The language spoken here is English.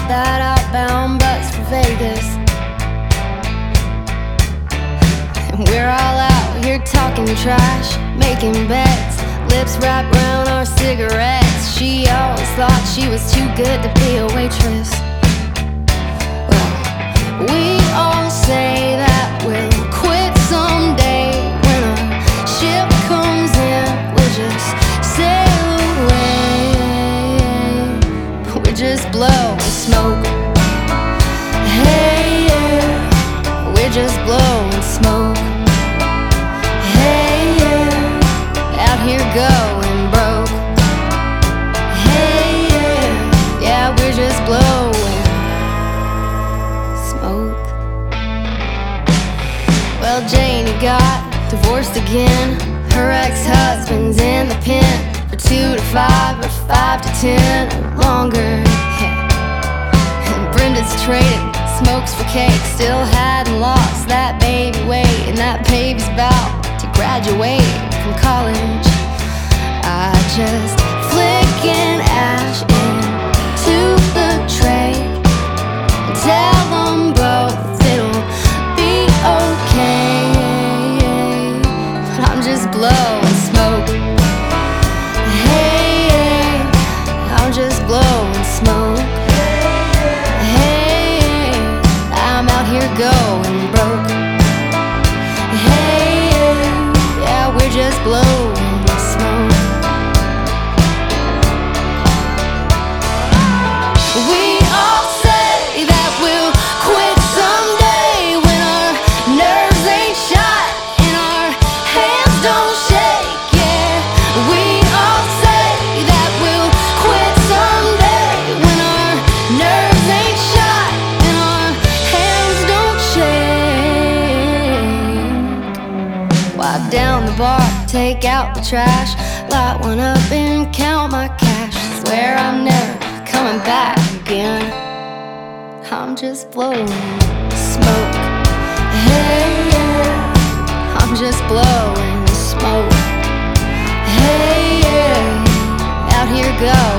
caught that outbound bus for Vegas. And we're all out here talking trash, making bets, lips wrapped around our cigarettes. She always thought she was too good to be a waitress. Well, we all say that we'll quit someday. When our ship comes in, we'll just sail away. We just blow and smoke. Hey, yeah, we just blow and smoke. Hey, yeah, out here going broke. Hey, yeah, yeah, we're just blowing smoke. Well, Janie got divorced again. Her ex-husband's in the pen for 2 to 5 or 5 to 10 or longer. And Brenda's traded smokes for cake, still hadn't lost that baby weight, and that baby's about to graduate from college. I just flick an ash into the tray and tell them both it'll be okay. But I'm just blowing smoke. Hey, I'm just blowing smoke. Hey, I'm out here going broke. Hey, yeah, we're just blowing smoke. We all say that we'll quit someday when our nerves ain't shot and our hands don't shake. Yeah, we all say that we'll quit someday when our nerves ain't shot and our hands don't shake. Wipe down the bar, take out the trash, light one up and count my cash. Swear I'm never coming back again. I'm just blowing smoke. Hey, yeah, I'm just blowing smoke. Hey, yeah, out here go.